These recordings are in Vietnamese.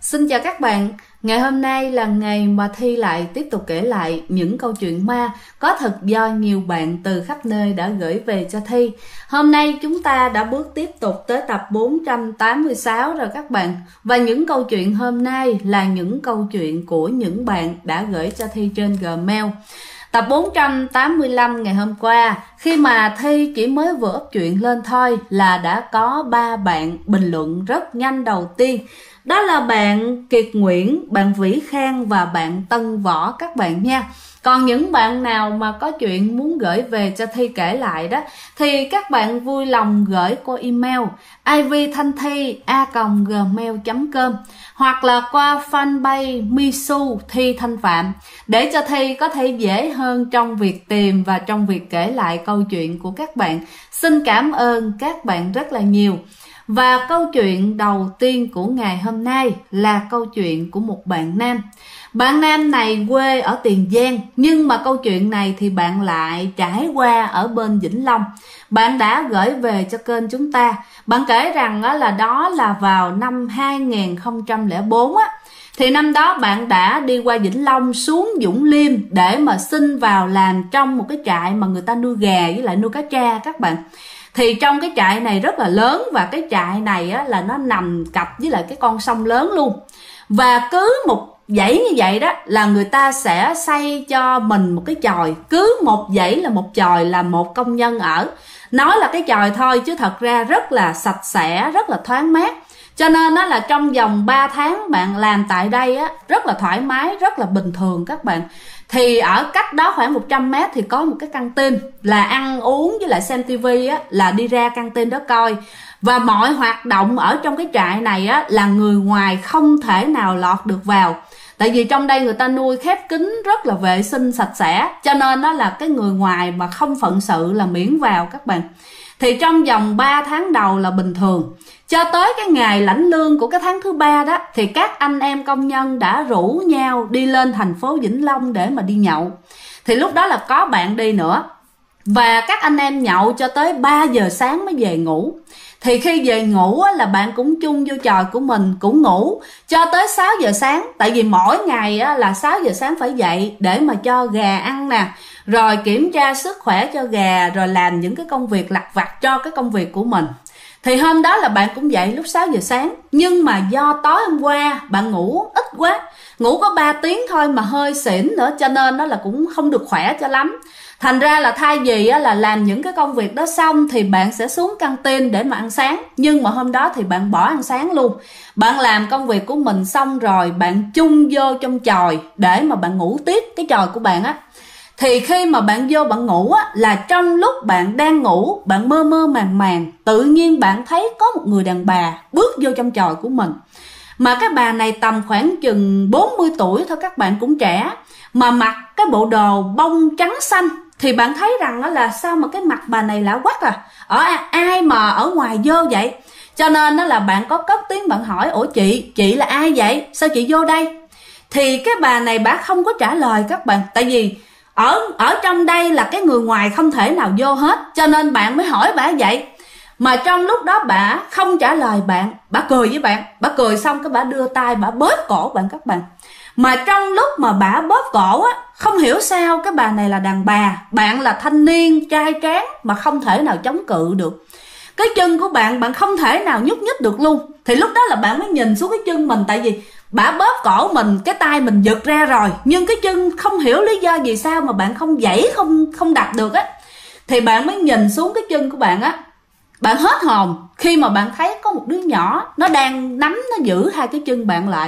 Xin chào các bạn, ngày hôm nay là ngày mà Thi lại tiếp tục kể lại những câu chuyện ma có thật do nhiều bạn từ khắp nơi đã gửi về cho Thi. Hôm nay chúng ta đã bước tiếp tục tới tập 486 rồi các bạn. Và những câu chuyện hôm nay là những câu chuyện của những bạn đã gửi cho Thi trên Gmail. Tập 485 ngày hôm qua, khi mà Thi chỉ mới vừa up chuyện lên thôi là đã có 3 bạn bình luận rất nhanh đầu tiên. Đó là bạn Kiệt Nguyễn, bạn Vĩ Khang và bạn Tân Võ các bạn nha. Còn những bạn nào mà có chuyện muốn gửi về cho Thi kể lại đó thì các bạn vui lòng gửi qua email ivthanthi@gmail.com hoặc là qua fanpage Misu Thi Thanh Phạm để cho Thi có thể dễ hơn trong việc tìm và trong việc kể lại câu chuyện của các bạn. Xin cảm ơn các bạn rất là nhiều. Và câu chuyện đầu tiên của ngày hôm nay là câu chuyện của một bạn nam. Bạn nam này quê ở Tiền Giang, nhưng mà câu chuyện này thì bạn lại trải qua ở bên Vĩnh Long. Bạn đã gửi về cho kênh chúng ta. Bạn kể rằng đó là vào năm 2004 á. Thì năm đó bạn đã đi qua Vĩnh Long xuống Vũng Liêm để mà xin vào làm trong một cái trại mà người ta nuôi gà với lại nuôi cá tra các bạn. Thì trong cái trại này rất là lớn và cái trại này á, là nó nằm cặp với lại cái con sông lớn luôn. Và cứ một dãy như vậy đó là người ta sẽ xây cho mình một cái chòi. Cứ một dãy là một chòi là một công nhân ở. Nói là cái chòi thôi chứ thật ra rất là sạch sẽ, rất là thoáng mát. Cho nên đó là trong vòng 3 tháng bạn làm tại đây á, rất là thoải mái, rất là bình thường các bạn. Thì ở cách đó khoảng 100 mét thì có một cái căng tin là ăn uống với lại xem tivi á, là đi ra căng tin đó coi. Và mọi hoạt động ở trong cái trại này á, là người ngoài không thể nào lọt được vào. Tại vì trong đây người ta nuôi khép kín rất là vệ sinh sạch sẽ. Cho nên đó là cái người ngoài mà không phận sự là miễn vào các bạn. Thì trong vòng 3 tháng đầu là bình thường. Cho tới cái ngày lãnh lương của cái tháng thứ 3 đó thì các anh em công nhân đã rủ nhau đi lên thành phố Vĩnh Long để mà đi nhậu. Thì lúc đó là có bạn đi nữa. Và các anh em nhậu cho tới 3 giờ sáng mới về ngủ. Thì khi về ngủ á, là bạn cũng chung vô chòi của mình cũng ngủ cho tới 6 giờ sáng. Tại vì mỗi ngày á, là 6 giờ sáng phải dậy để mà cho gà ăn nè, rồi kiểm tra sức khỏe cho gà, rồi làm những cái công việc lặt vặt cho cái công việc của mình. Thì hôm đó là bạn cũng dậy lúc 6 giờ sáng. Nhưng mà do tối hôm qua bạn ngủ ít quá, ngủ có 3 tiếng thôi mà hơi xỉn nữa, cho nên nó là cũng không được khỏe cho lắm. Thành ra là thay vì là làm những cái công việc đó xong thì bạn sẽ xuống căng tin để mà ăn sáng. Nhưng mà hôm đó thì bạn bỏ ăn sáng luôn. Bạn làm công việc của mình xong rồi bạn chung vô trong chòi để mà bạn ngủ tiếp cái chòi của bạn á. Thì khi mà bạn vô bạn ngủ á, là trong lúc bạn đang ngủ, bạn mơ mơ màng màng, tự nhiên bạn thấy có một người đàn bà bước vô trong chòi của mình. Mà cái bà này tầm khoảng chừng 40 tuổi thôi các bạn, cũng trẻ. Mà mặc cái bộ đồ bông trắng xanh. Thì bạn thấy rằng đó là sao mà cái mặt bà này lạ quắc à. Ai mà ở ngoài vô vậy. Cho nên đó là bạn có cất tiếng bạn hỏi: ủa chị là ai vậy? Sao chị vô đây? Thì cái bà này bà không có trả lời các bạn. Tại vì ở trong đây là cái người ngoài không thể nào vô hết. Cho nên bạn mới hỏi bà vậy. Mà trong lúc đó bà không trả lời bạn, bà cười với bạn. Bà cười xong cái bà đưa tay bà bóp cổ bạn các bạn. Mà trong lúc mà bà bóp cổ á, không hiểu sao cái bà này là đàn bà, bạn là thanh niên trai tráng mà không thể nào chống cự được. Cái chân của bạn không thể nào nhúc nhích được luôn. Thì lúc đó là bạn mới nhìn xuống cái chân mình. Tại vì bà bóp cổ mình, cái tay mình giật ra rồi, nhưng cái chân không hiểu lý do gì sao mà bạn không giãy, không đặt được á. Thì bạn mới nhìn xuống cái chân của bạn á. Bạn hết hồn khi mà bạn thấy có một đứa nhỏ nó đang nắm, nó giữ hai cái chân bạn lại.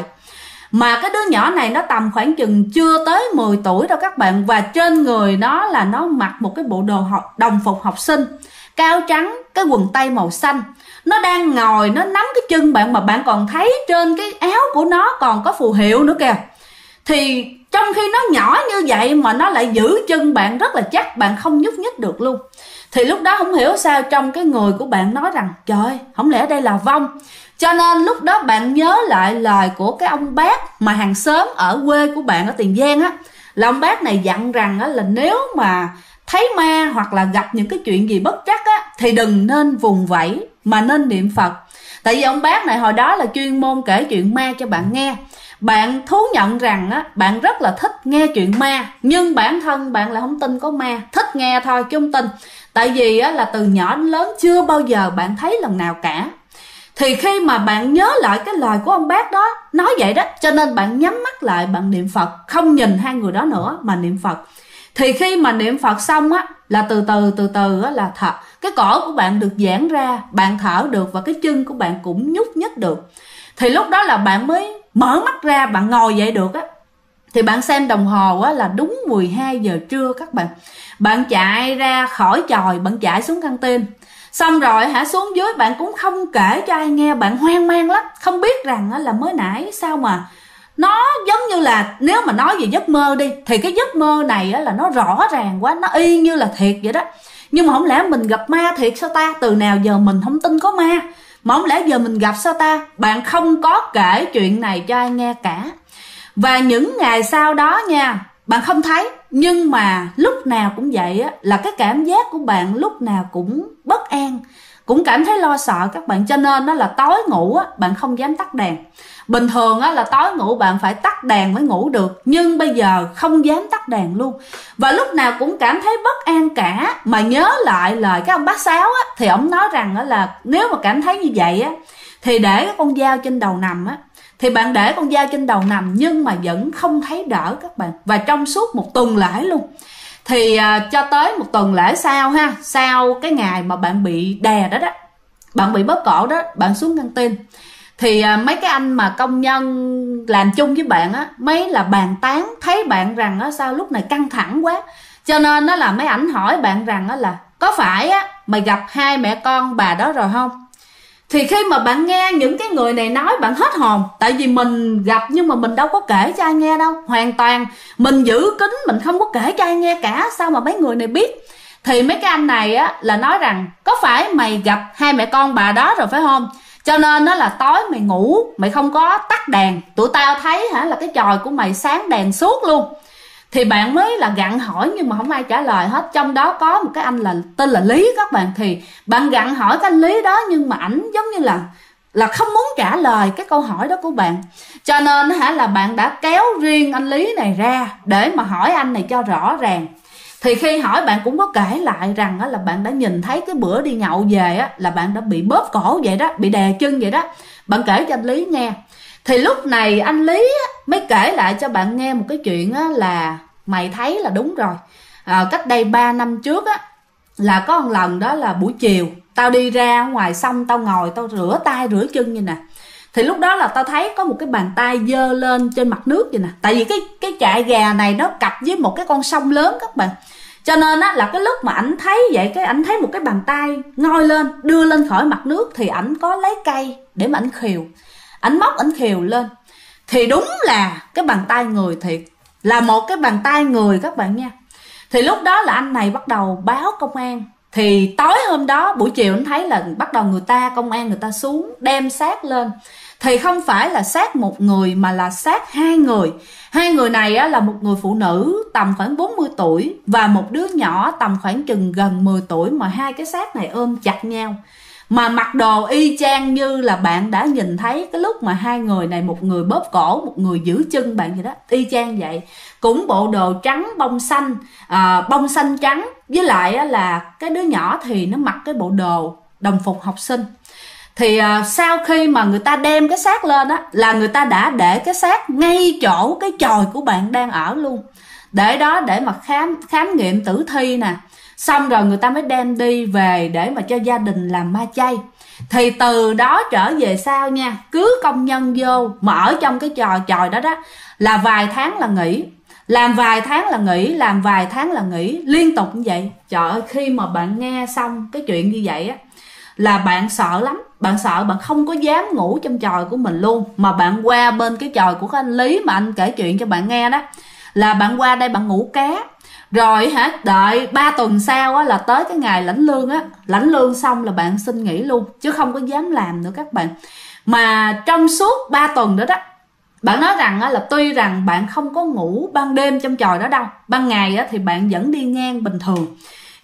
Mà cái đứa nhỏ này nó tầm khoảng chừng chưa tới 10 tuổi đâu các bạn. Và trên người nó là nó mặc một cái bộ đồ đồng phục học sinh, cao trắng, cái quần tây màu xanh. Nó đang ngồi, nó nắm cái chân bạn mà bạn còn thấy trên cái áo của nó còn có phù hiệu nữa kìa. Thì trong khi nó nhỏ như vậy mà nó lại giữ chân bạn rất là chắc, bạn không nhúc nhích được luôn. Thì lúc đó không hiểu sao trong cái người của bạn nói rằng trời, không lẽ đây là vong. Cho nên lúc đó bạn nhớ lại lời của cái ông bác mà hàng xóm ở quê của bạn ở Tiền Giang á. Là ông bác này dặn rằng là nếu mà thấy ma hoặc là gặp những cái chuyện gì bất trắc á, thì đừng nên vùng vẫy mà nên niệm Phật. Tại vì ông bác này hồi đó là chuyên môn kể chuyện ma cho bạn nghe. Bạn thú nhận rằng á, bạn rất là thích nghe chuyện ma, nhưng bản thân bạn là không tin có ma, thích nghe thôi chứ không tin. Tại vì á, là từ nhỏ đến lớn chưa bao giờ bạn thấy lần nào cả. Thì khi mà bạn nhớ lại cái lời của ông bác đó nói vậy đó, cho nên bạn nhắm mắt lại, bạn niệm Phật, không nhìn hai người đó nữa mà niệm Phật. Thì khi mà niệm Phật xong á, là từ từ á, là thật cái cổ của bạn được giãn ra, bạn thở được và cái chân của bạn cũng nhúc nhích được. Thì lúc đó là bạn mới mở mắt ra, bạn ngồi dậy được á. Thì bạn xem đồng hồ á, là đúng 12 giờ trưa các bạn. Bạn chạy ra khỏi chòi, bạn chạy xuống căng tin. Xong rồi xuống dưới, bạn cũng không kể cho ai nghe, bạn hoang mang lắm, không biết rằng là mới nãy sao mà nó giống như là, nếu mà nói về giấc mơ đi, thì cái giấc mơ này là nó rõ ràng quá, nó y như là thiệt vậy đó. Nhưng mà không lẽ mình gặp ma thiệt sao ta? Từ nào giờ mình không tin có ma, mà không lẽ giờ mình gặp sao ta? Bạn không có kể chuyện này cho ai nghe cả. Và những ngày sau đó nha, bạn không thấy, nhưng mà lúc nào cũng vậy á, là cái cảm giác của bạn lúc nào cũng bất an, cũng cảm thấy lo sợ các bạn. Cho nên đó là tối ngủ á, bạn không dám tắt đèn. Bình thường á, là tối ngủ bạn phải tắt đèn mới ngủ được, nhưng bây giờ không dám tắt đèn luôn. Và lúc nào cũng cảm thấy bất an cả. Mà nhớ lại lời cái ông bác Sáu á, thì ông nói rằng á, là nếu mà cảm thấy như vậy á, thì để cái con dao trên đầu nằm á. Thì bạn để con dao trên đầu nằm nhưng mà vẫn không thấy đỡ các bạn. Và trong suốt một tuần lễ luôn. Thì cho tới một tuần lễ sau ha, sau cái ngày mà bạn bị đè đó, bạn bị bóp cổ đó, bạn xuống căng tin. Thì mấy cái anh mà công nhân làm chung với bạn á, mấy là bàn tán, thấy bạn rằng á, sao lúc này căng thẳng quá. Cho nên đó là mấy ảnh hỏi bạn rằng á, là có phải á, mày gặp hai mẹ con bà đó rồi không? Thì khi mà bạn nghe những cái người này nói, bạn hết hồn. Tại vì mình gặp nhưng mà mình đâu có kể cho ai nghe đâu. Hoàn toàn mình giữ kín, mình không có kể cho ai nghe cả. Sao mà mấy người này biết? Thì mấy cái anh này á, là nói rằng có phải mày gặp hai mẹ con bà đó rồi phải không? Cho nên đó là tối mày ngủ, mày không có tắt đèn, tụi tao thấy là cái chòi của mày sáng đèn suốt luôn. Thì bạn mới là gặng hỏi nhưng mà không ai trả lời hết. Trong đó có một cái anh là tên là Lý các bạn. Thì bạn gặng hỏi cái anh Lý đó, nhưng mà ảnh giống như là không muốn trả lời cái câu hỏi đó của bạn. Cho nên là bạn đã kéo riêng anh Lý này ra để mà hỏi anh này cho rõ ràng. Thì khi hỏi bạn cũng có kể lại rằng là bạn đã nhìn thấy cái bữa đi nhậu về á, là bạn đã bị bóp cổ vậy đó, bị đè chân vậy đó. Bạn kể cho anh Lý nghe. Thì lúc này anh Lý mới kể lại cho bạn nghe một cái chuyện á, là mày thấy là đúng rồi. Cách đây 3 năm trước á, là có một lần đó là buổi chiều, tao đi ra ngoài xong tao ngồi tao rửa tay rửa chân như nè. Thì lúc đó là tao thấy có một cái bàn tay giơ lên trên mặt nước vậy nè. Tại vì cái trại gà này nó cặp với một cái con sông lớn các bạn. Cho nên á, là cái lúc mà ảnh thấy vậy, cái ảnh thấy một cái bàn tay ngoi lên, đưa lên khỏi mặt nước. Thì ảnh có lấy cây để mà ảnh khều, ảnh móc ảnh khều lên. Thì đúng là cái bàn tay người thiệt, là một cái bàn tay người các bạn nha. Thì lúc đó là anh này bắt đầu báo công an. Thì tối hôm đó buổi chiều anh thấy là bắt đầu công an người ta xuống đem xác lên. Thì không phải là xác một người mà là xác hai người. Hai người này á, là một người phụ nữ tầm khoảng 40 tuổi và một đứa nhỏ tầm khoảng chừng gần 10 tuổi. Mà hai cái xác này ôm chặt nhau, mà mặc đồ y chang như là bạn đã nhìn thấy cái lúc mà hai người này, một người bóp cổ, một người giữ chân bạn vậy đó, y chang vậy. Cũng bộ đồ trắng bông xanh trắng. Với lại là cái đứa nhỏ thì nó mặc cái bộ đồ đồng phục học sinh. Thì sau khi mà người ta đem cái xác lên á, là người ta đã để cái xác ngay chỗ cái chòi của bạn đang ở luôn, để đó để mà khám nghiệm tử thi nè. Xong rồi người ta mới đem đi về để mà cho gia đình làm ma chay. Thì từ đó trở về sau nha, cứ công nhân vô mà ở trong cái chòi đó là vài tháng là nghỉ, làm vài tháng là nghỉ, làm vài tháng là nghỉ, liên tục như vậy. Trời ơi, khi mà bạn nghe xong cái chuyện như vậy á, là bạn sợ lắm. Bạn sợ, bạn không có dám ngủ trong chòi của mình luôn. Mà bạn qua bên cái chòi của cái anh Lý mà anh kể chuyện cho bạn nghe đó, là bạn qua đây bạn ngủ cá. Rồi đợi 3 tuần sau là tới cái ngày lãnh lương á. Lãnh lương xong là bạn xin nghỉ luôn, chứ không có dám làm nữa các bạn. Mà trong suốt 3 tuần đó bạn nói rằng là tuy rằng bạn không có ngủ ban đêm trong chòi đó đâu, ban ngày thì bạn vẫn đi ngang bình thường.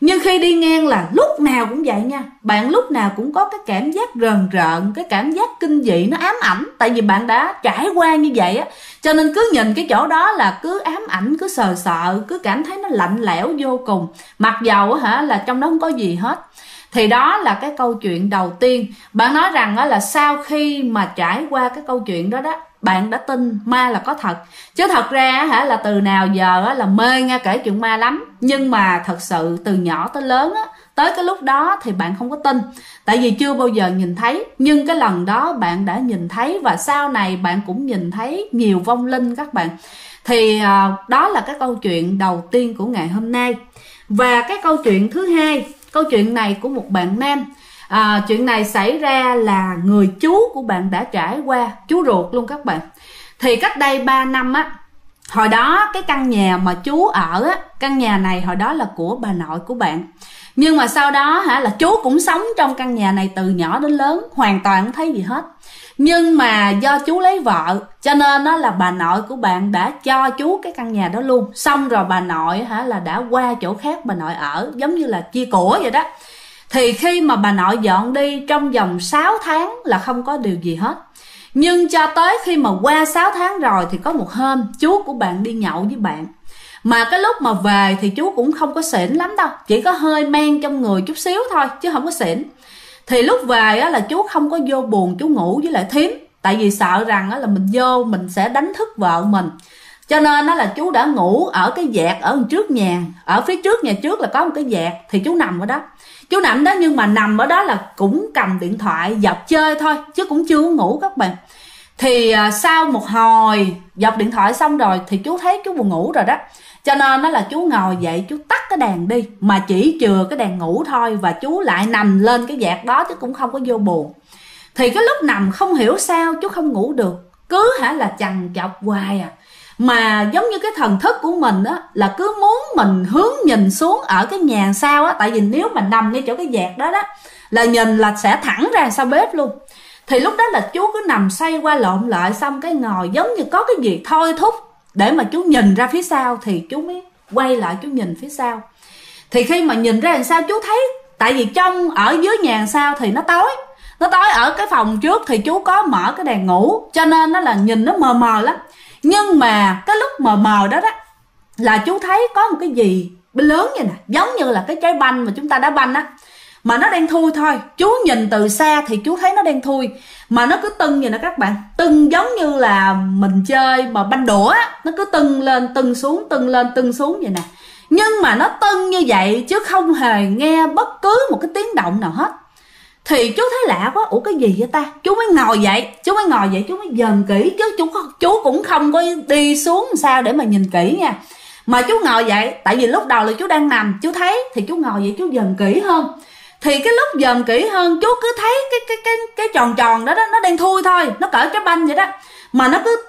Nhưng khi đi ngang là lúc nào cũng vậy nha, bạn lúc nào cũng có cái cảm giác rờn rợn, cái cảm giác kinh dị nó ám ảnh. Tại vì bạn đã trải qua như vậy á, cho nên cứ nhìn cái chỗ đó là cứ ám ảnh, cứ sợ sợ, cứ cảm thấy nó lạnh lẽo vô cùng, mặc dầu là trong đó không có gì hết. Thì đó là cái câu chuyện đầu tiên. Bạn nói rằng là sau khi mà trải qua cái câu chuyện đó đó, bạn đã tin ma là có thật. Chứ thật ra là từ nào giờ là mê nghe kể chuyện ma lắm, nhưng mà thật sự từ nhỏ tới lớn á, tới cái lúc đó thì bạn không có tin, tại vì chưa bao giờ nhìn thấy. Nhưng cái lần đó bạn đã nhìn thấy, và sau này bạn cũng nhìn thấy nhiều vong linh các bạn. Thì đó là cái câu chuyện đầu tiên của ngày hôm nay. Và cái câu chuyện thứ hai, câu chuyện này của một bạn nam. Chuyện này xảy ra là người chú của bạn đã trải qua, chú ruột luôn các bạn. Thì cách đây 3 năm á, hồi đó cái căn nhà mà chú ở á, căn nhà này hồi đó là của bà nội của bạn. Nhưng mà sau đó là chú cũng sống trong căn nhà này từ nhỏ đến lớn, hoàn toàn không thấy gì hết. Nhưng mà do chú lấy vợ, cho nên đó là bà nội của bạn đã cho chú cái căn nhà đó luôn. Xong rồi bà nội là đã qua chỗ khác bà nội ở, giống như là chia của vậy đó. Thì khi mà bà nội dọn đi, trong vòng 6 tháng là không có điều gì hết. Nhưng cho tới khi mà qua 6 tháng rồi thì có một hôm chú của bạn đi nhậu với bạn. Mà cái lúc mà về thì chú cũng không có xỉn lắm đâu, chỉ có hơi men trong người chút xíu thôi chứ không có xỉn. Thì lúc về là chú không có vô buồn, chú ngủ với lại thím. Tại vì sợ rằng là mình vô mình sẽ đánh thức vợ mình. Cho nên là chú đã ngủ ở cái vẹt ở trước nhà. Ở phía trước nhà trước là có một cái vẹt, thì chú nằm ở đó. Chú nằm đó, nhưng mà nằm ở đó là cũng cầm điện thoại dọc chơi thôi, chứ cũng chưa ngủ các bạn. Thì sau một hồi dọc điện thoại xong rồi thì chú thấy chú buồn ngủ rồi đó. Cho nên là chú ngồi dậy, chú tắt cái đèn đi, mà chỉ chừa cái đèn ngủ thôi. Và chú lại nằm lên cái vẹt đó chứ cũng không có vô buồn. Thì cái lúc nằm không hiểu sao chú không ngủ được, cứ là chằn chọc hoài à. Mà giống như cái thần thức của mình á, là cứ muốn mình hướng nhìn xuống ở cái nhà sau á. Tại vì nếu mà nằm ngay chỗ cái vẹt đó đó là nhìn là sẽ thẳng ra sau bếp luôn. Thì lúc đó là chú cứ nằm xoay qua lộn lại, xong cái ngồi giống như có cái gì thôi thúc để mà chú nhìn ra phía sau. Thì chú mới quay lại chú nhìn phía sau. Thì khi mà nhìn ra làm sao chú thấy, tại vì trong ở dưới nhà sau thì nó tối. Nó tối, ở cái phòng trước thì chú có mở cái đèn ngủ, cho nên nó là nhìn nó mờ mờ lắm. Nhưng mà cái lúc mờ mờ đó đó là chú thấy có một cái gì lớn vậy nè, giống như là cái trái banh mà chúng ta đá banh á, mà nó đang thui thôi. Chú nhìn từ xa thì chú thấy nó đang thui, mà nó cứ tưng vậy nè các bạn. Tưng giống như là mình chơi mà banh đũa á, nó cứ tưng lên tưng xuống, tưng lên tưng xuống vậy nè. Nhưng mà nó tưng như vậy chứ không hề nghe bất cứ một cái tiếng động nào hết. Thì chú thấy lạ quá, ủa cái gì vậy ta? Chú mới ngồi dậy, chú mới dòm kỹ. Chứ chú cũng không có đi xuống sao để mà nhìn kỹ nha. Mà chú ngồi dậy, tại vì lúc đầu là chú đang nằm, chú thấy thì chú ngồi dậy chú dòm kỹ hơn. Thì cái lúc dòm kỹ hơn, chú cứ thấy cái tròn tròn đó nó đang thui thôi, nó cỡ trái banh vậy đó. Mà nó cứ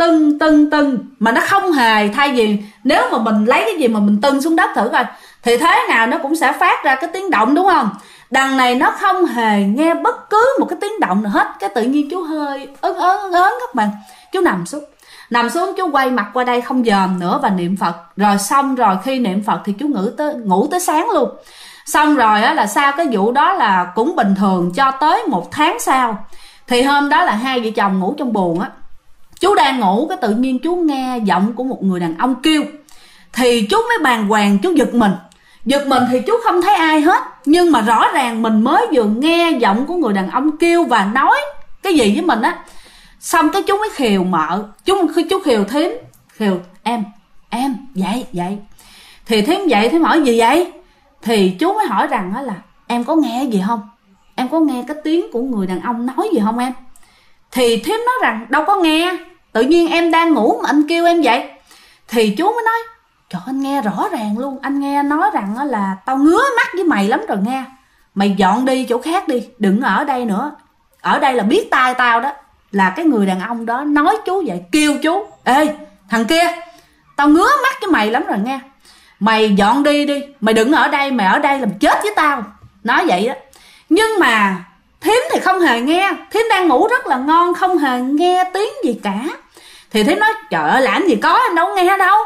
tưng mà nó không hề, thay vì nếu mà mình lấy cái gì mà mình tưng xuống đất thử coi thì thế nào nó cũng sẽ phát ra cái tiếng động, đúng không? Đằng này nó không hề nghe bất cứ một cái tiếng động nào hết. Cái tự nhiên chú hơi ớn các bạn. Chú nằm xuống chú quay mặt qua đây không dòm nữa và niệm Phật. Rồi xong rồi khi niệm Phật thì chú ngủ tới sáng luôn. Xong rồi là sau cái vụ đó là cũng bình thường cho tới 1 tháng sau. Thì hôm đó là hai vợ chồng ngủ trong buồng á. Chú đang ngủ, cái tự nhiên chú nghe giọng của một người đàn ông kêu. Thì chú mới bàng hoàng, chú giật mình thì chú không thấy ai hết. Nhưng mà rõ ràng mình mới vừa nghe giọng của người đàn ông kêu và nói cái gì với mình á. Xong cái chú mới khều mợ, chú khều thím, khều em dậy. Thì thím dậy, thím hỏi gì vậy? Thì chú mới hỏi rằng là em có nghe gì không? Em có nghe cái tiếng của người đàn ông nói gì không em? Thì thím nói rằng đâu có nghe, tự nhiên em đang ngủ mà anh kêu em vậy. Thì chú mới nói trời, anh nghe rõ ràng luôn, anh nghe nói rằng là tao ngứa mắt với mày lắm rồi nghe. Mày dọn đi chỗ khác đi, đừng ở đây nữa. Ở đây là biết tai tao đó. Là cái người đàn ông đó nói chú vậy, kêu chú: ê thằng kia, tao ngứa mắt với mày lắm rồi nghe. Mày dọn đi, mày đừng ở đây, mày ở đây làm chết với tao. Nói vậy đó. Nhưng mà thím thì không hề nghe, thím đang ngủ rất là ngon, không hề nghe tiếng gì cả. Thì thím nói trời ơi làm gì có, anh đâu nghe đâu.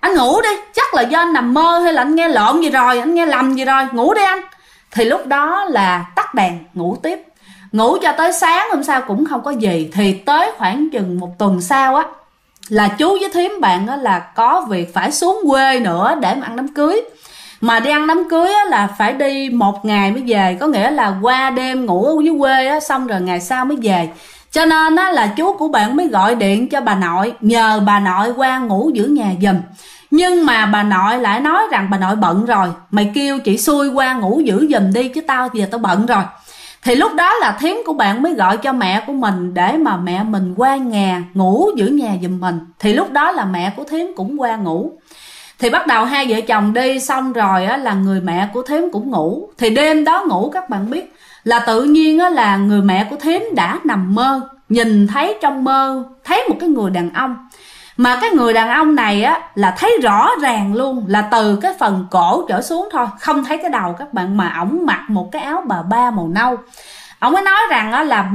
anh ngủ đi, chắc là do anh nằm mơ hay là anh nghe lộn gì rồi, anh nghe lầm gì rồi, ngủ đi anh. Thì lúc đó là tắt đèn ngủ tiếp, ngủ cho tới sáng hôm sau cũng không có gì. Thì tới khoảng chừng 1 tuần sau á, là chú với thím bạn á là có việc phải xuống quê nữa để mà ăn đám cưới. Mà đi ăn đám cưới á là phải đi 1 ngày mới về, có nghĩa là qua đêm ngủ ở dưới quê á, xong rồi ngày sau mới về. Cho nên á là chú của bạn mới gọi điện cho bà nội, nhờ bà nội qua ngủ giữ nhà giùm. Nhưng mà bà nội lại nói rằng bà nội bận rồi, mày kêu chị xui qua ngủ giữ giùm đi chứ tao giờ tao bận rồi. Thì lúc đó là thím của bạn mới gọi cho mẹ của mình để mà mẹ mình qua nhà ngủ giữ nhà giùm mình. Thì lúc đó là mẹ của thím cũng qua ngủ. Thì bắt đầu hai vợ chồng đi xong rồi á, là người mẹ của thím cũng ngủ. Thì đêm đó ngủ các bạn biết là tự nhiên á, là người mẹ của thím đã nằm mơ, nhìn thấy trong mơ thấy một cái người đàn ông. Mà cái người đàn ông này á là thấy rõ ràng luôn, là từ cái phần cổ trở xuống thôi, không thấy cái đầu các bạn. Mà ổng mặc một cái áo bà ba màu nâu. Ổng mới nói rằng á là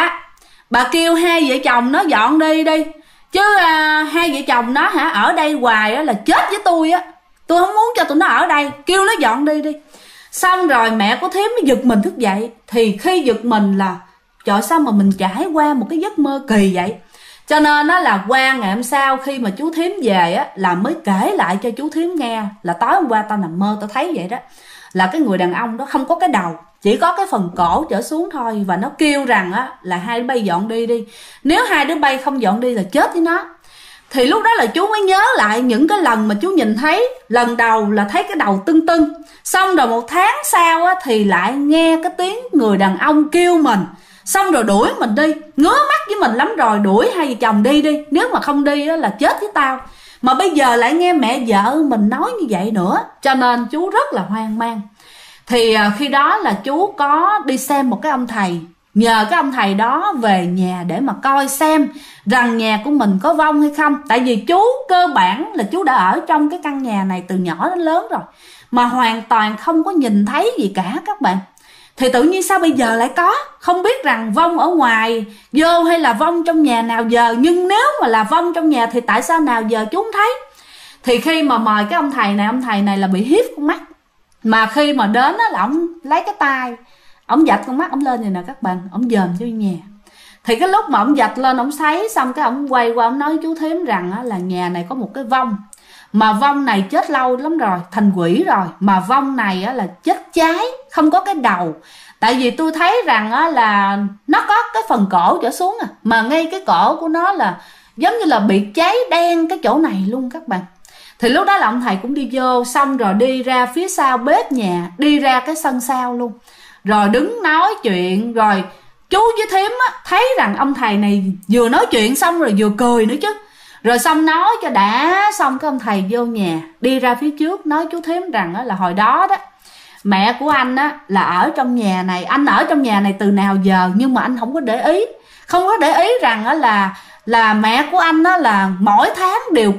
bà kêu hai vợ chồng nó dọn đi đi, chứ hai vợ chồng nó ở đây hoài á là chết với tôi á, tôi không muốn cho tụi nó ở đây, kêu nó dọn đi đi. Xong rồi mẹ của thím mới giật mình thức dậy. Thì khi giật mình là trời, sao mà mình trải qua một cái giấc mơ kỳ vậy. Cho nên đó là qua ngày hôm sau khi mà chú thím về á, là mới kể lại cho chú thím nghe là tối hôm qua tao nằm mơ tao thấy vậy đó, là cái người đàn ông đó không có cái đầu, chỉ có cái phần cổ trở xuống thôi. Và nó kêu rằng á là hai đứa bay dọn đi đi, nếu hai đứa bay không dọn đi là chết với nó. Thì lúc đó là chú mới nhớ lại những cái lần mà chú nhìn thấy. Lần đầu là thấy cái đầu tưng tưng, xong rồi 1 tháng sau á, thì lại nghe cái tiếng người đàn ông kêu mình, xong rồi đuổi mình đi, ngứa mắt với mình lắm rồi, đuổi hai vợ chồng đi đi, nếu mà không đi á, là chết với tao. Mà bây giờ lại nghe mẹ vợ mình nói như vậy nữa, cho nên chú rất là hoang mang. Thì khi đó là chú có đi xem một cái ông thầy, nhờ cái ông thầy đó về nhà để mà coi xem rằng nhà của mình có vong hay không. Tại vì chú cơ bản là chú đã ở trong cái căn nhà này từ nhỏ đến lớn rồi, mà hoàn toàn không có nhìn thấy gì cả các bạn. Thì tự nhiên sao bây giờ lại có, không biết rằng vong ở ngoài vô hay là vong trong nhà nào giờ. Nhưng nếu mà là vong trong nhà thì tại sao nào giờ chú không thấy. Thì khi mà mời cái ông thầy này là bị hiếp con mắt. Mà khi mà đến á là ổng lấy cái tay, ổng vạch con mắt ổng lên vậy nè các bạn, ổng dòm vô nhà. Thì cái lúc mà ổng vạch lên, ổng sấy xong cái ổng quay qua ổng nói với chú thím rằng á, là nhà này có một cái vong. Mà vong này chết lâu lắm rồi, thành quỷ rồi. Mà vong này á, là chết cháy, không có cái đầu. Tại vì tôi thấy rằng á, là nó có cái phần cổ trở xuống à, mà ngay cái cổ của nó là giống như là bị cháy đen cái chỗ này luôn các bạn. Thì lúc đó là ông thầy cũng đi vô, xong rồi đi ra phía sau bếp nhà, đi ra cái sân sau luôn, rồi đứng nói chuyện. Rồi chú với thím á, thấy rằng ông thầy này vừa nói chuyện xong rồi vừa cười nữa chứ. Rồi xong nói cho đã xong, cái ông thầy vô nhà, đi ra phía trước nói chú thím rằng á, là hồi đó đó mẹ của anh á, là ở trong nhà này, anh ở trong nhà này từ nào giờ, nhưng mà anh không có để ý. Không có để ý rằng á, là mẹ của anh á, là mỗi tháng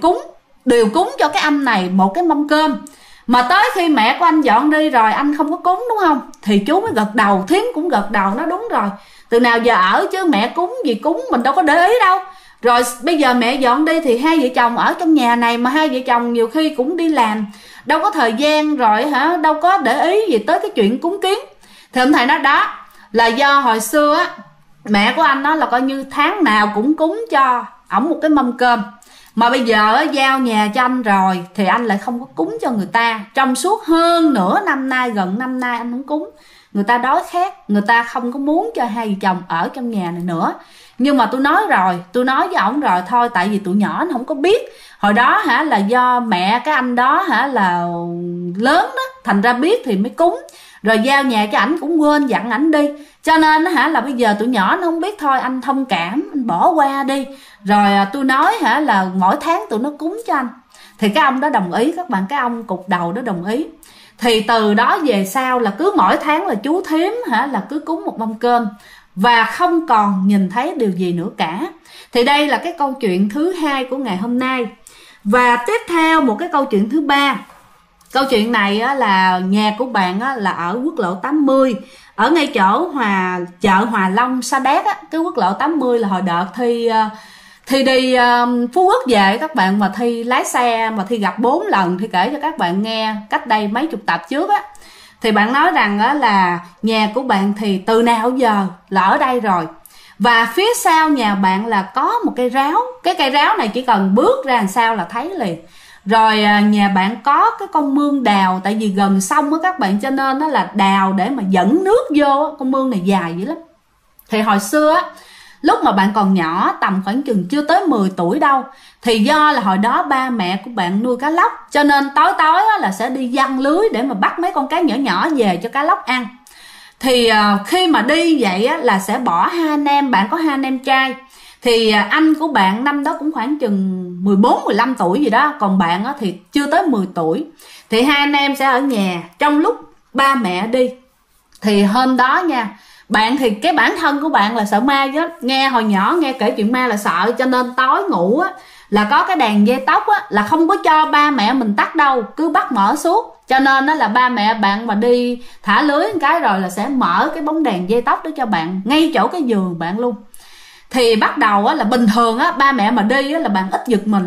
đều cúng cho cái anh này một cái mâm cơm. Mà tới khi mẹ của anh dọn đi rồi anh không có cúng đúng không, thì chú mới gật đầu, thím cũng gật đầu, nó đúng rồi, từ nào giờ ở chứ mẹ cúng gì cúng, mình đâu có để ý đâu. Rồi bây giờ mẹ dọn đi thì hai vợ chồng ở trong nhà này, mà hai vợ chồng nhiều khi cũng đi làm, đâu có thời gian rồi đâu có để ý gì tới cái chuyện cúng kiến. Thì ông thầy nói đó là do hồi xưa á, mẹ của anh đó là coi như tháng nào cũng cúng cho ổng một cái mâm cơm. Mà bây giờ giao nhà cho anh rồi thì anh lại không có cúng cho người ta. Trong suốt hơn nửa năm nay, gần năm nay anh không cúng. Người ta đói khát, người ta không có muốn cho hai vợ chồng ở trong nhà này nữa. Nhưng mà tôi nói với ổng rồi thôi, tại vì tụi nhỏ nó không có biết. Hồi đó là do mẹ cái anh đó là lớn đó, thành ra biết thì mới cúng. Rồi giao nhà cho ảnh cũng quên dặn ảnh đi. Cho nên là bây giờ tụi nhỏ nó không biết, thôi anh thông cảm, anh bỏ qua đi. Rồi tôi nói là mỗi tháng tụi nó cúng cho anh. Thì cái ông đó đồng ý các bạn, cái ông cục đầu đó đồng ý. Thì từ đó về sau là cứ mỗi tháng là chú thím là cứ cúng một mâm cơm, và không còn nhìn thấy điều gì nữa cả. Thì đây là cái câu chuyện thứ 2 của ngày hôm nay. Và tiếp theo một cái câu chuyện thứ 3. Câu chuyện này là nhà của bạn là ở quốc lộ 80, ở ngay chỗ chợ Hòa Long Sa Đéc á. Cái quốc lộ 80 là hồi đợt Thi đi Phú Quốc về các bạn, mà Thi lái xe mà Thi gặp 4 lần. Thi kể cho các bạn nghe cách đây mấy chục tập trước á, thì bạn nói rằng á là nhà của bạn thì từ nào giờ là ở đây rồi, và phía sau nhà bạn là có một cây ráo. Cái cây ráo này chỉ cần bước ra làm sao là thấy liền. Rồi nhà bạn có cái con mương đào, tại vì gần sông á các bạn, cho nên nó là đào để mà dẫn nước vô á. Con mương này dài dữ lắm. Thì hồi xưa á, lúc mà bạn còn nhỏ, tầm khoảng chừng chưa tới 10 tuổi đâu, thì do là hồi đó ba mẹ của bạn nuôi cá lóc, cho nên tối tối á, là sẽ đi giăng lưới để mà bắt mấy con cá nhỏ nhỏ về cho cá lóc ăn. Thì khi mà đi vậy á, là sẽ bỏ hai anh em, bạn có hai anh em trai. Thì anh của bạn năm đó cũng khoảng chừng 14-15 tuổi gì đó, còn bạn á, thì chưa tới 10 tuổi. Thì hai anh em sẽ ở nhà trong lúc ba mẹ đi. Thì hôm đó nha, bạn thì cái bản thân của bạn là sợ ma chứ, nghe hồi nhỏ nghe kể chuyện ma là sợ, cho nên tối ngủ á, là có cái đèn dây tóc á, là không có cho ba mẹ mình tắt đâu, cứ bắt mở suốt. Cho nên đó là ba mẹ bạn mà đi thả lưới một cái rồi là sẽ mở cái bóng đèn dây tóc đó cho bạn ngay chỗ cái giường bạn luôn. Thì bắt đầu á, là bình thường á, ba mẹ mà đi á, là bạn ít giật mình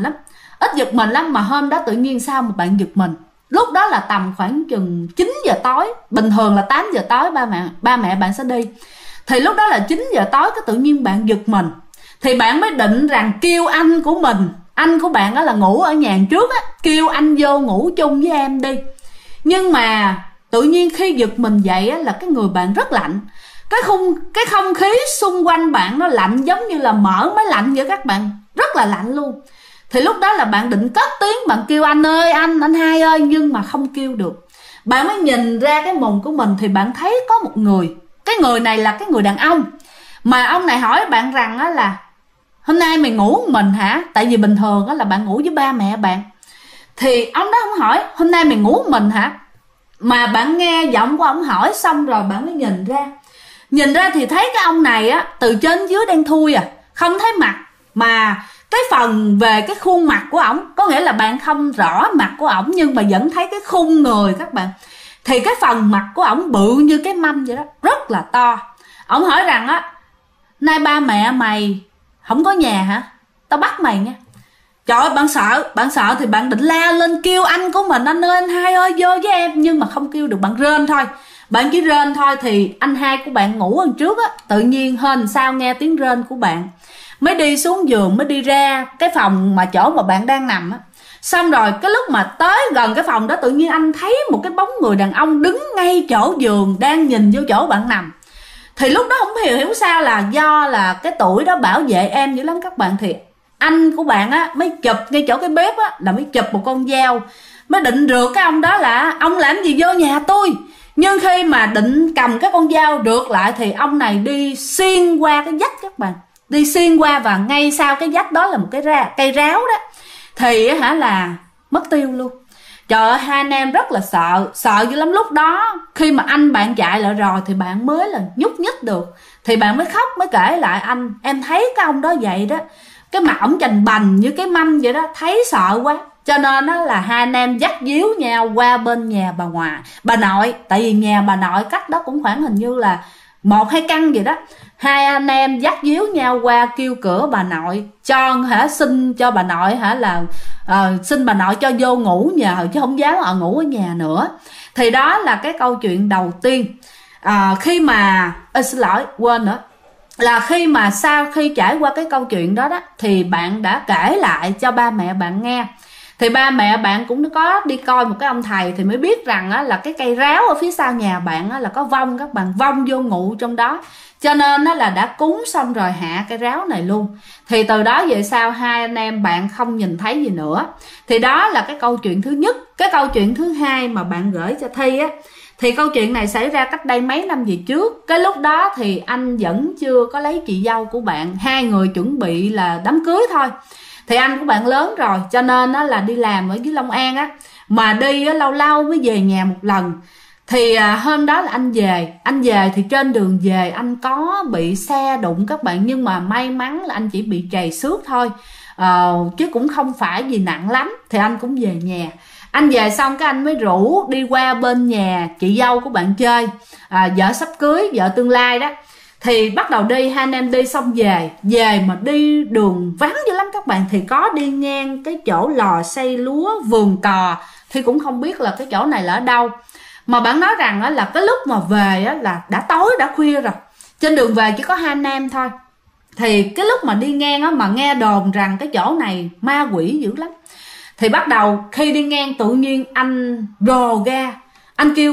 lắm, mà hôm đó tự nhiên sao mà bạn giật mình. Lúc đó là tầm khoảng chừng 9 giờ tối, bình thường là 8 giờ tối ba mẹ bạn sẽ đi. Thì lúc đó là 9 giờ tối, cái tự nhiên bạn giật mình. Thì bạn mới định rằng kêu anh của mình, anh của bạn đó là ngủ ở nhà trước á, kêu anh vô ngủ chung với em đi. Nhưng mà tự nhiên khi giật mình dậy á, là cái người bạn rất lạnh. Cái không khí xung quanh bạn nó lạnh giống như là mở máy lạnh vậy các bạn, rất là lạnh luôn. Thì lúc đó là bạn định cất tiếng, bạn kêu anh ơi, anh Hai ơi, nhưng mà không kêu được. Bạn mới nhìn ra cái mùng của mình thì bạn thấy có một người. Cái người này là cái người đàn ông. Mà ông này hỏi bạn rằng á là hôm nay mày ngủ một mình hả? Tại vì bình thường á là bạn ngủ với ba mẹ bạn. Thì ông đó không hỏi hôm nay mày ngủ một mình hả? Mà bạn nghe giọng của ông hỏi xong rồi bạn mới nhìn ra thì thấy cái ông này á, từ trên dưới đen thui à, không thấy mặt. Mà cái phần về cái khuôn mặt của ổng, có nghĩa là bạn không rõ mặt của ổng nhưng mà vẫn thấy cái khung người các bạn. Thì cái phần mặt của ổng bự như cái mâm vậy đó, rất là to. Ổng hỏi rằng á, nay ba mẹ mày không có nhà hả? Tao bắt mày nha. Trời ơi, bạn sợ thì bạn định la lên kêu anh của mình, anh ơi, anh Hai ơi, vô với em. Nhưng mà không kêu được, bạn rên thôi. Bạn chỉ rên thôi thì anh Hai của bạn ngủ hơn trước á, tự nhiên hên sao nghe tiếng rên của bạn, mới đi xuống giường, mới đi ra cái phòng mà chỗ mà bạn đang nằm á. Xong rồi cái lúc mà tới gần cái phòng đó, tự nhiên anh thấy một cái bóng người đàn ông đứng ngay chỗ giường, đang nhìn vô chỗ bạn nằm. Thì lúc đó không hiểu sao, là do là cái tuổi đó bảo vệ em dữ lắm các bạn. Thì anh của bạn á mới chụp ngay chỗ cái bếp á, là mới chụp một con dao, mới định rượt cái ông đó là ông làm gì vô nhà tôi. Nhưng khi mà định cầm cái con dao rượt lại thì ông này đi xuyên qua cái vách các bạn, đi xuyên qua, và ngay sau cái vách đó là một cây ráo đó. Thì là mất tiêu luôn. Trời ơi, hai anh em rất là sợ dữ lắm. Lúc đó khi mà anh bạn chạy lại rồi thì bạn mới là nhúc nhích được. Thì bạn mới khóc, mới kể lại anh, em thấy cái ông đó vậy đó, cái mặt ổng chành bành như cái mâm vậy đó, thấy sợ quá. Cho nên đó là hai anh em dắt díu nhau qua bên nhà bà nội. Tại vì nhà bà nội cách đó cũng khoảng hình như là 1-2 căn vậy đó. Hai anh em dắt díu nhau qua kêu cửa bà nội, xin cho bà nội xin bà nội cho vô ngủ nhờ, chứ không dám ngủ ở nhà nữa. Thì đó là cái câu chuyện đầu tiên. Khi mà xin lỗi, quên nữa, là khi mà sau khi trải qua cái câu chuyện đó thì bạn đã kể lại cho ba mẹ bạn nghe. Thì ba mẹ bạn cũng có đi coi một cái ông thầy, thì mới biết rằng là cái cây ráo ở phía sau nhà bạn là có vong, các bạn, vong vô ngụ trong đó. Cho nên là đã cúng xong rồi hạ cái ráo này luôn. Thì từ đó về sau hai anh em bạn không nhìn thấy gì nữa. Thì đó là cái câu chuyện thứ nhất. Cái câu chuyện thứ hai mà bạn gửi cho Thi á, thì câu chuyện này xảy ra cách đây mấy năm về trước. Cái lúc đó thì anh vẫn chưa có lấy chị dâu của bạn, hai người chuẩn bị là đám cưới thôi. Thì anh của bạn lớn rồi, cho nên là đi làm ở dưới Long An á, mà đi lâu lâu mới về nhà một lần. Thì hôm đó là anh về thì trên đường về anh có bị xe đụng các bạn, nhưng mà may mắn là anh chỉ bị trầy xước thôi, chứ cũng không phải gì nặng lắm. Thì anh cũng về nhà. Anh về xong cái anh mới rủ đi qua bên nhà chị dâu của bạn chơi, vợ sắp cưới, vợ tương lai đó. Thì bắt đầu đi, hai anh em đi xong về mà đi đường vắng dữ lắm các bạn. Thì có đi ngang cái chỗ lò xay lúa vườn cò, thì cũng không biết là cái chỗ này là ở đâu. Mà bạn nói rằng là cái lúc mà về là đã tối, đã khuya rồi, trên đường về chỉ có hai anh em thôi. Thì cái lúc mà đi ngang mà nghe đồn rằng cái chỗ này ma quỷ dữ lắm. Thì bắt đầu khi đi ngang tự nhiên anh rồ ga, anh kêu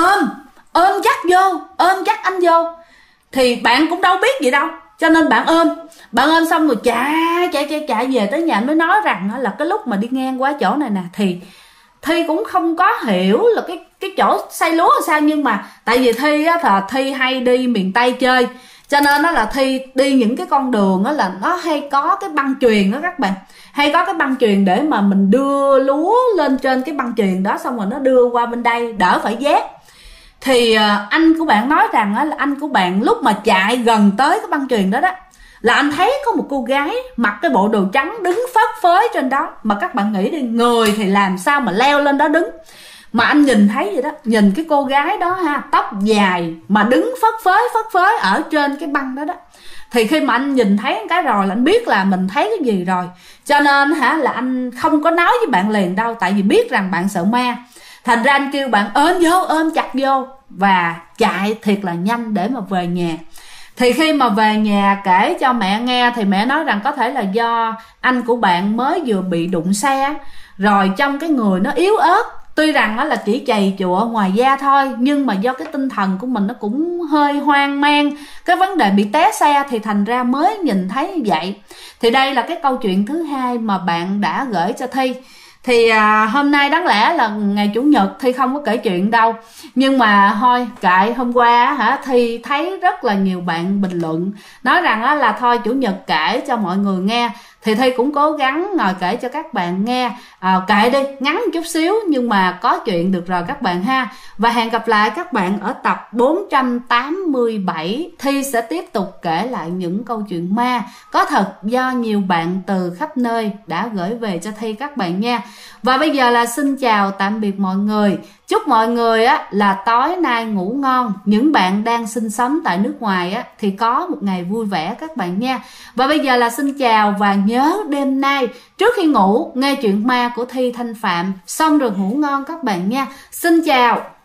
ôm chắc anh vô. Thì bạn cũng đâu biết gì đâu, cho nên bạn ôm xong rồi chạy về tới nhà. Anh mới nói rằng là cái lúc mà đi ngang qua chỗ này nè, thì Thi cũng không có hiểu là cái chỗ xây lúa là sao. Nhưng mà tại vì Thi hay đi miền Tây chơi, cho nên nó là Thi đi những cái con đường đó là nó hay có cái băng chuyền đó các bạn, hay có cái băng chuyền để mà mình đưa lúa lên trên cái băng chuyền đó, xong rồi nó đưa qua bên đây đỡ phải vét. Thì anh của bạn nói rằng là anh của bạn lúc mà chạy gần tới cái băng chuyền đó là anh thấy có một cô gái mặc cái bộ đồ trắng đứng phất phới trên đó. Mà các bạn nghĩ đi, người thì làm sao mà leo lên đó đứng. Mà anh nhìn thấy vậy đó, nhìn cái cô gái đó ha, tóc dài mà đứng phất phới ở trên cái băng đó. Thì khi mà anh nhìn thấy cái rồi là anh biết là mình thấy cái gì rồi. Cho nên là anh không có nói với bạn liền đâu, tại vì biết rằng bạn sợ ma. Thành ra anh kêu bạn ôm chặt vô và chạy thiệt là nhanh để mà về nhà. Thì khi mà về nhà kể cho mẹ nghe, thì mẹ nói rằng có thể là do anh của bạn mới vừa bị đụng xe, rồi trong cái người nó yếu ớt. Tuy rằng là chỉ chày chùa ngoài da thôi, nhưng mà do cái tinh thần của mình nó cũng hơi hoang mang cái vấn đề bị té xe, thì thành ra mới nhìn thấy như vậy. Thì đây là cái câu chuyện thứ hai mà bạn đã gửi cho Thi. Thì hôm nay đáng lẽ là ngày Chủ nhật Thi không có kể chuyện đâu, nhưng mà thôi kệ. Hôm qua Thi thấy rất là nhiều bạn bình luận nói rằng là thôi Chủ nhật kể cho mọi người nghe. Thì Thi cũng cố gắng ngồi kể cho các bạn nghe. Kệ đi, ngắn một chút xíu nhưng mà có chuyện được rồi các bạn ha. Và hẹn gặp lại các bạn ở tập 487. Thi sẽ tiếp tục kể lại những câu chuyện ma có thật do nhiều bạn từ khắp nơi đã gửi về cho Thi các bạn nha. Và bây giờ là xin chào tạm biệt mọi người. Chúc mọi người là tối nay ngủ ngon. Những bạn đang sinh sống tại nước ngoài thì có một ngày vui vẻ các bạn nha. Và bây giờ là xin chào, và nhớ đêm nay trước khi ngủ nghe chuyện ma của Thi Thanh Phạm xong rồi ngủ ngon các bạn nha. Xin chào.